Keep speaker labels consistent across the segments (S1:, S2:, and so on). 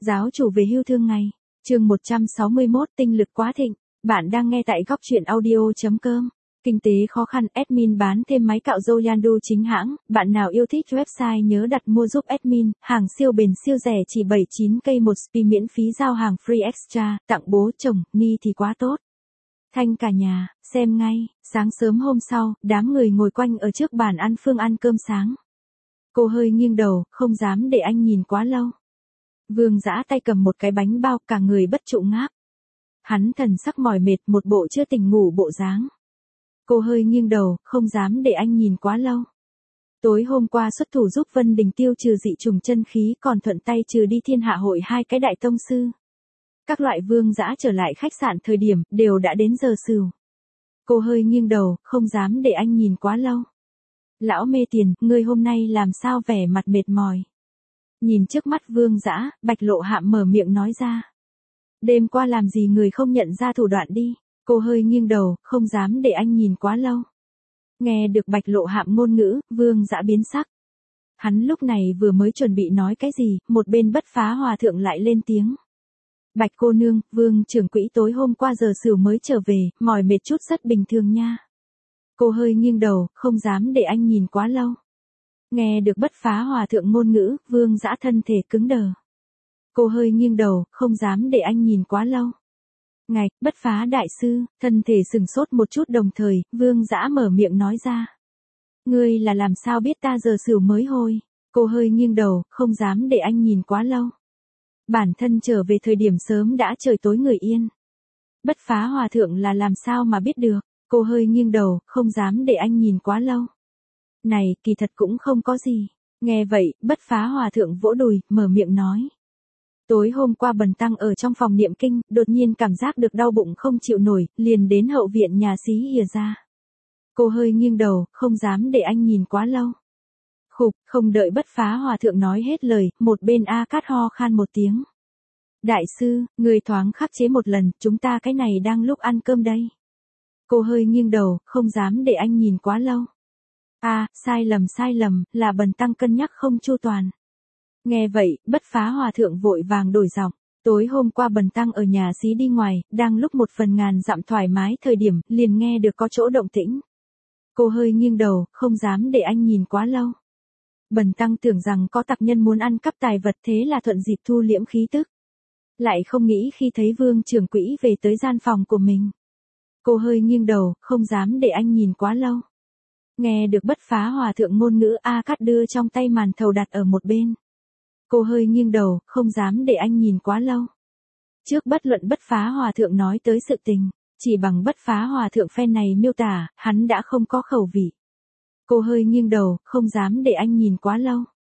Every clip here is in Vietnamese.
S1: Giáo chủ về hưu thương ngày. Chương 161 tinh lực quá thịnh. Bạn đang nghe tại góc truyện audio.com. Kinh tế khó khăn, admin bán thêm máy cạo râu Yandu chính hãng. Bạn nào yêu thích website nhớ đặt mua giúp admin. Hàng siêu bền siêu rẻ chỉ 79k một spi miễn phí giao hàng free extra. Tặng bố chồng, ni thì quá tốt. Thanh cả nhà, xem ngay. Sáng sớm hôm sau, đám người ngồi quanh ở trước bàn ăn Phương ăn cơm sáng. Cô hơi nghiêng đầu, không dám để anh nhìn quá lâu. Vương Dã tay cầm một cái bánh bao, cả người bất trụ ngáp. Hắn thần sắc mỏi mệt, một bộ chưa tỉnh ngủ bộ dáng. Cô hơi nghiêng đầu, không dám để anh nhìn quá lâu. Tối hôm qua xuất thủ giúp Vân Đình tiêu trừ dị trùng chân khí, còn thuận tay trừ đi Thiên Hạ hội 2 cái đại tông sư. Các loại Vương Dã trở lại khách sạn thời điểm, đều đã đến giờ sửu. Cô hơi nghiêng đầu, không dám để anh nhìn quá lâu. Lão mê tiền, ngươi hôm nay làm sao vẻ mặt mệt mỏi. Nhìn trước mắt Vương Dã, Bạch Lộ Hạm mở miệng nói ra. Đêm qua làm gì người không nhận ra thủ đoạn đi. Cô hơi nghiêng đầu, không dám để anh nhìn quá lâu. Nghe được Bạch Lộ Hạm ngôn ngữ, Vương Dã biến sắc. Hắn lúc này vừa mới chuẩn bị nói cái gì, một bên Bất Phá Hòa thượng lại lên tiếng. Bạch cô nương, Vương trưởng quỹ tối hôm qua giờ sửu mới trở về, mỏi mệt chút rất bình thường nha. Cô hơi nghiêng đầu, không dám để anh nhìn quá lâu. Nghe được Bất Phá Hòa thượng ngôn ngữ, Vương Dã thân thể cứng đờ. Cô hơi nghiêng đầu, không dám để anh nhìn quá lâu. Ngạch, Bất Phá đại sư, thân thể sừng sốt một chút đồng thời, Vương Dã mở miệng nói ra. Ngươi là làm sao biết ta giờ sửu mới hồi? Cô hơi nghiêng đầu, không dám để anh nhìn quá lâu. Bản thân trở về thời điểm sớm đã trời tối người yên. Bất Phá Hòa thượng là làm sao mà biết được? Cô hơi nghiêng đầu, không dám để anh nhìn quá lâu. Này, kỳ thật cũng không có gì. Nghe vậy, Bất Phá Hòa thượng vỗ đùi, mở miệng nói. Tối hôm qua bần tăng ở trong phòng niệm kinh, đột nhiên cảm giác được đau bụng không chịu nổi, liền đến hậu viện nhà xí ỉa ra. Cô hơi nghiêng đầu, không dám để anh nhìn quá lâu. Khục, không đợi Bất Phá Hòa thượng nói hết lời, một bên A Cát ho khan một tiếng. Đại sư, người thoáng khắc chế một lần, chúng ta cái này đang lúc ăn cơm đây. Cô hơi nghiêng đầu, không dám để anh nhìn quá lâu. Sai lầm, là bần tăng cân nhắc không chu toàn. Nghe vậy, Bất Phá Hòa thượng vội vàng đổi giọng. Tối hôm qua bần tăng ở nhà xí đi ngoài, đang lúc một phần ngàn dặm thoải mái thời điểm, liền nghe được có chỗ động tĩnh. Cô hơi nghiêng đầu, không dám để anh nhìn quá lâu. Bần tăng tưởng rằng có tặc nhân muốn ăn cắp tài vật, thế là thuận dịp thu liễm khí tức. Lại không nghĩ khi thấy Vương trưởng quỹ về tới gian phòng của mình. Cô hơi nghiêng đầu, không dám để anh nhìn quá lâu. Nghe được Bất Phá Hòa thượng ngôn ngữ, A Cát đưa trong tay màn thầu đặt ở một bên. Cô hơi nghiêng đầu, không dám để anh nhìn quá lâu. Trước bất luận Bất Phá Hòa thượng nói tới sự tình, chỉ bằng Bất Phá Hòa thượng phen này miêu tả, hắn đã không có khẩu vị. Cô hơi nghiêng đầu, không dám để anh nhìn quá lâu.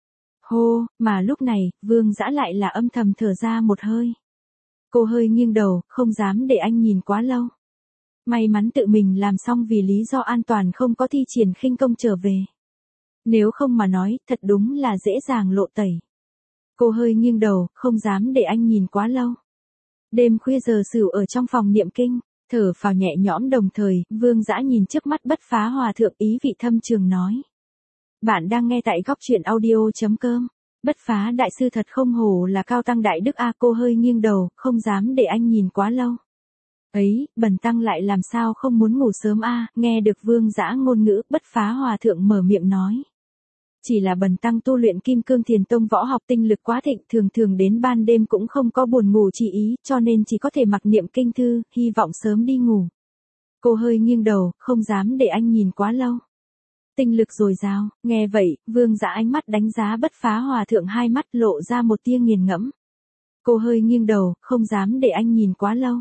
S1: Hô, mà lúc này, Vương Dã lại là âm thầm thở ra một hơi. Cô hơi nghiêng đầu, không dám để anh nhìn quá lâu. May mắn tự mình làm xong vì lý do an toàn không có thi triển khinh công trở về. Nếu không mà nói, thật đúng là dễ dàng lộ tẩy. Cô hơi nghiêng đầu, không dám để anh nhìn quá lâu. Đêm khuya giờ sửu ở trong phòng niệm kinh, thở phào nhẹ nhõm đồng thời, Vương Dã nhìn trước mắt Bất Phá Hòa thượng ý vị thâm trường nói. Bạn đang nghe tại góc truyện audio.com. Bất Phá đại sư thật không hổ là cao tăng đại đức a. Cô hơi nghiêng đầu, không dám để anh nhìn quá lâu. Ấy, bần tăng lại làm sao không muốn ngủ sớm a. Nghe được Vương Dã ngôn ngữ, Bất Phá Hòa thượng mở miệng nói. Chỉ là bần tăng tu luyện Kim Cương Thiền Tông võ học tinh lực quá thịnh, thường thường đến ban đêm cũng không có buồn ngủ chỉ ý, cho nên chỉ có thể mặc niệm kinh thư, hy vọng sớm đi ngủ. Cô hơi nghiêng đầu, không dám để anh nhìn quá lâu. Tinh lực dồi dào, nghe vậy, Vương Dã ánh mắt đánh giá Bất Phá Hòa thượng, hai mắt lộ ra một tia nghiền ngẫm. Cô hơi nghiêng đầu, không dám để anh nhìn quá lâu.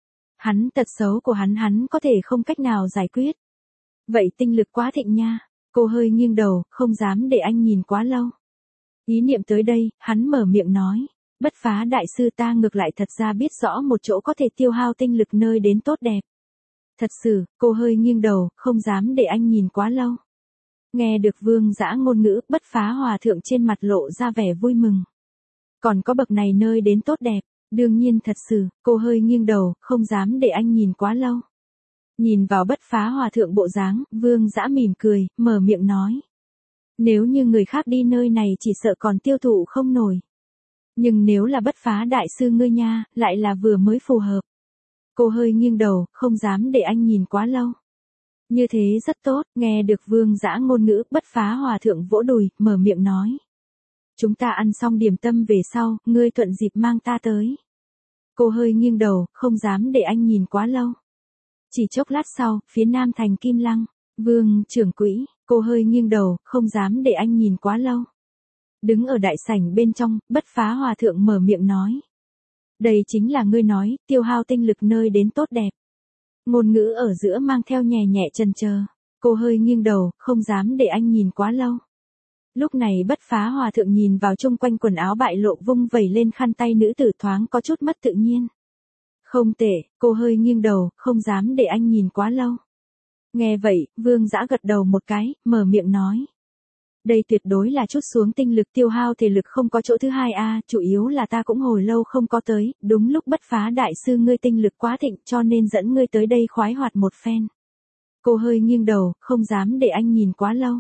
S1: Hắn tật xấu của hắn có thể không cách nào giải quyết. Vậy tinh lực quá thịnh nha. Cô hơi nghiêng đầu, không dám để anh nhìn quá lâu. Ý niệm tới đây, hắn mở miệng nói. Bất Phá đại sư, ta ngược lại thật ra biết rõ một chỗ có thể tiêu hao tinh lực nơi đến tốt đẹp. Thật sự, cô hơi nghiêng đầu, không dám để anh nhìn quá lâu. Nghe được Vương Dã ngôn ngữ, Bất Phá Hòa thượng trên mặt lộ ra vẻ vui mừng. Còn có bậc này nơi đến tốt đẹp, đương nhiên thật sự, cô hơi nghiêng đầu, không dám để anh nhìn quá lâu. Nhìn vào Bất Phá Hòa thượng bộ dáng, Vương Dã mỉm cười, mở miệng nói. Nếu như người khác đi nơi này chỉ sợ còn tiêu thụ không nổi. Nhưng nếu là Bất Phá đại sư ngươi nha, lại là vừa mới phù hợp. Cô hơi nghiêng đầu, không dám để anh nhìn quá lâu. Như thế rất tốt, nghe được Vương Dã ngôn ngữ, Bất Phá hòa thượng vỗ đùi, mở miệng nói. Chúng ta ăn xong điểm tâm về sau, ngươi thuận dịp mang ta tới. Cô hơi nghiêng đầu, không dám để anh nhìn quá lâu. Chỉ chốc lát sau, phía nam thành Kim Lăng, Vương trưởng quỹ, cô hơi nghiêng đầu, không dám để anh nhìn quá lâu. Đứng ở đại sảnh bên trong, Bất Phá hòa thượng mở miệng nói. Đây chính là ngươi nói, tiêu hao tinh lực nơi đến tốt đẹp. Ngôn ngữ ở giữa mang theo nhẹ nhẹ chần chờ. Cô hơi nghiêng đầu, không dám để anh nhìn quá lâu. Lúc này Bất Phá hòa thượng nhìn vào chung quanh quần áo bại lộ vung vẩy lên khăn tay nữ tử thoáng có chút mất tự nhiên. Không tệ, cô hơi nghiêng đầu, không dám để anh nhìn quá lâu. Nghe vậy, Vương Dã gật đầu một cái, mở miệng nói. Đây tuyệt đối là chút xuống tinh lực tiêu hao thể lực không có chỗ thứ hai a, chủ yếu là ta cũng hồi lâu không có tới, đúng lúc Bất Phá đại sư ngươi tinh lực quá thịnh cho nên dẫn ngươi tới đây khoái hoạt một phen. Cô hơi nghiêng đầu, không dám để anh nhìn quá lâu.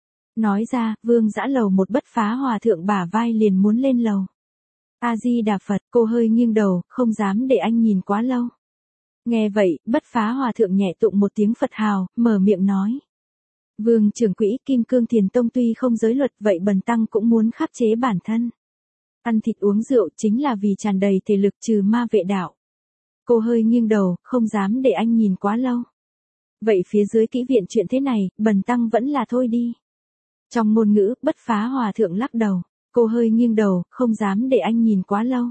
S1: Nói ra, Vương Dã lầu một Bất Phá hòa thượng bả vai liền muốn lên lầu. A-di-đà Phật, cô hơi nghiêng đầu, không dám để anh nhìn quá lâu. Nghe vậy, Bất Phá hòa thượng nhẹ tụng một tiếng Phật hào, mở miệng nói. Vương trưởng quỹ Kim Cương Thiền Tông tuy không giới luật vậy bần tăng cũng muốn khắc chế bản thân. Ăn thịt uống rượu chính là vì tràn đầy thể lực trừ ma vệ đạo. Cô hơi nghiêng đầu, không dám để anh nhìn quá lâu. Vậy phía dưới kỹ viện chuyện thế này, bần tăng vẫn là thôi đi. Trong ngôn ngữ, Bất Phá hòa thượng lắc đầu. Cô hơi nghiêng đầu, không dám để anh nhìn quá lâu.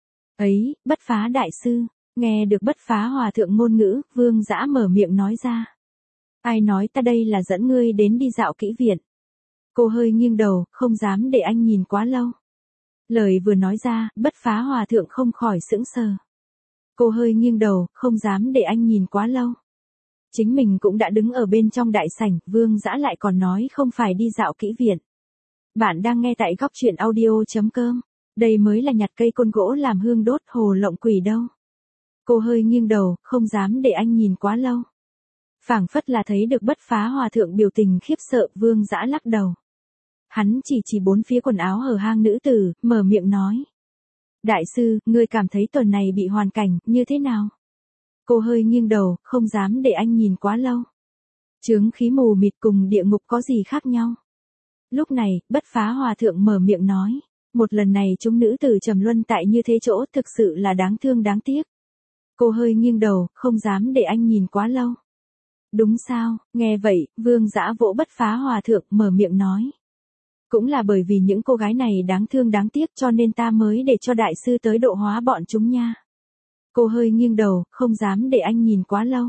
S1: Ấy, Bất Phá đại sư, nghe được Bất Phá hòa thượng ngôn ngữ, Vương Dã mở miệng nói ra. Ai nói ta đây là dẫn ngươi đến đi dạo kỹ viện. Cô hơi nghiêng đầu, không dám để anh nhìn quá lâu. Lời vừa nói ra, Bất Phá hòa thượng không khỏi sững sờ. Cô hơi nghiêng đầu, không dám để anh nhìn quá lâu. Chính mình cũng đã đứng ở bên trong đại sảnh, Vương Dã lại còn nói không phải đi dạo kỹ viện. Bạn đang nghe tại góc truyện audio.com. Đây mới là nhặt cây côn gỗ làm hương đốt hồ lộng quỷ đâu. Cô hơi nghiêng đầu, không dám để anh nhìn quá lâu. Phảng phất là thấy được Bất Phá hòa thượng biểu tình khiếp sợ, Vương Dã lắc đầu. Hắn chỉ bốn phía quần áo hở hang nữ tử, mở miệng nói. Đại sư, ngươi cảm thấy tuần này bị hoàn cảnh, như thế nào? Cô hơi nghiêng đầu, không dám để anh nhìn quá lâu. Chướng khí mù mịt cùng địa ngục có gì khác nhau? Lúc này, Bất Phá hòa thượng mở miệng nói. Một lần này chúng nữ tử trầm luân tại như thế chỗ thực sự là đáng thương đáng tiếc. Cô hơi nghiêng đầu, không dám để anh nhìn quá lâu. Đúng sao, nghe vậy, Vương Dã vỗ Bất Phá hòa thượng mở miệng nói. Cũng là bởi vì những cô gái này đáng thương đáng tiếc cho nên ta mới để cho đại sư tới độ hóa bọn chúng nha. Cô hơi nghiêng đầu, không dám để anh nhìn quá lâu.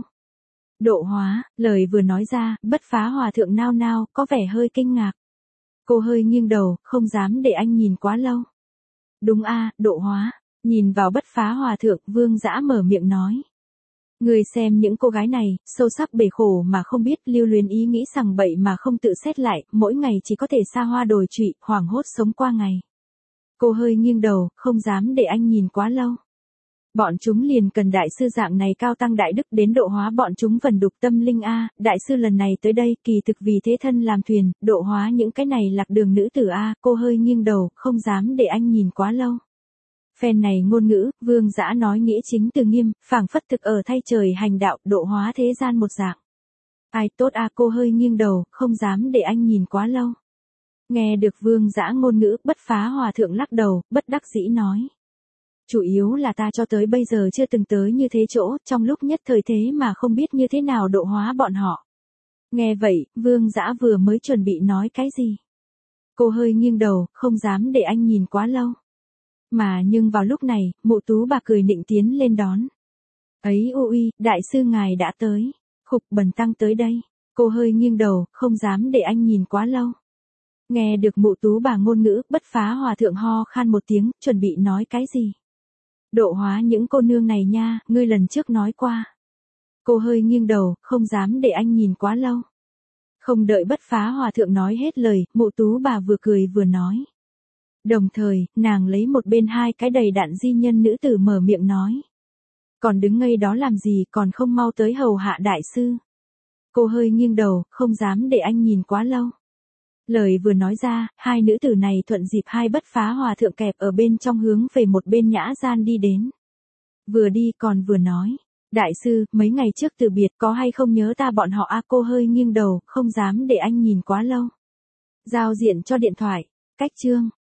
S1: Độ hóa, lời vừa nói ra, Bất Phá hòa thượng nao nao, có vẻ hơi kinh ngạc. Cô hơi nghiêng đầu, không dám để anh nhìn quá lâu. Đúng a, độ hóa. Nhìn vào Bất Phá hòa thượng, Vương Dã mở miệng nói. Người xem những cô gái này, sâu sắc bể khổ mà không biết, lưu luyến ý nghĩ sằng bậy mà không tự xét lại, mỗi ngày chỉ có thể xa hoa đồi trụy, hoảng hốt sống qua ngày. Cô hơi nghiêng đầu, không dám để anh nhìn quá lâu. Bọn chúng liền cần đại sư dạng này cao tăng đại đức đến độ hóa bọn chúng vần đục tâm linh a, đại sư lần này tới đây kỳ thực vì thế thân làm thuyền, độ hóa những cái này lạc đường nữ tử a, cô hơi nghiêng đầu, không dám để anh nhìn quá lâu. Phen này ngôn ngữ, Vương Dã nói nghĩa chính từ nghiêm, phảng phất thực ở thay trời hành đạo, độ hóa thế gian một dạng. Ai tốt a, cô hơi nghiêng đầu, không dám để anh nhìn quá lâu. Nghe được Vương Dã ngôn ngữ, Bất Phá hòa thượng lắc đầu, bất đắc dĩ nói. Chủ yếu là ta cho tới bây giờ chưa từng tới như thế chỗ, trong lúc nhất thời thế mà không biết như thế nào độ hóa bọn họ. Nghe vậy, Vương Dã vừa mới chuẩn bị nói cái gì. Cô hơi nghiêng đầu, không dám để anh nhìn quá lâu. Mà nhưng vào lúc này, Mụ Tú bà cười nịnh tiến lên đón. Ấy ôi, đại sư ngài đã tới. Khục, bần tăng tới đây. Cô hơi nghiêng đầu, không dám để anh nhìn quá lâu. Nghe được Mụ Tú bà ngôn ngữ, Bất Phá hòa thượng ho khan một tiếng, chuẩn bị nói cái gì. Độ hóa những cô nương này nha, ngươi lần trước nói qua. Cô hơi nghiêng đầu, không dám để anh nhìn quá lâu. Không đợi Bất Phá hòa thượng nói hết lời, Mụ Tú bà vừa cười vừa nói. Đồng thời, nàng lấy một bên hai cái đầy đặn di nhân nữ tử mở miệng nói. Còn đứng ngây đó làm gì, còn không mau tới hầu hạ đại sư. Cô hơi nghiêng đầu, không dám để anh nhìn quá lâu. Lời vừa nói ra, hai nữ tử này thuận dịp hai bất phá hòa thượng kẹp ở bên trong hướng về một bên nhã gian đi đến. Vừa đi còn vừa nói. Đại sư, mấy ngày trước từ biệt có hay không nhớ ta bọn họ? Cô hơi nghiêng đầu, không dám để anh nhìn quá lâu. Giao diện cho điện thoại. Cách chương.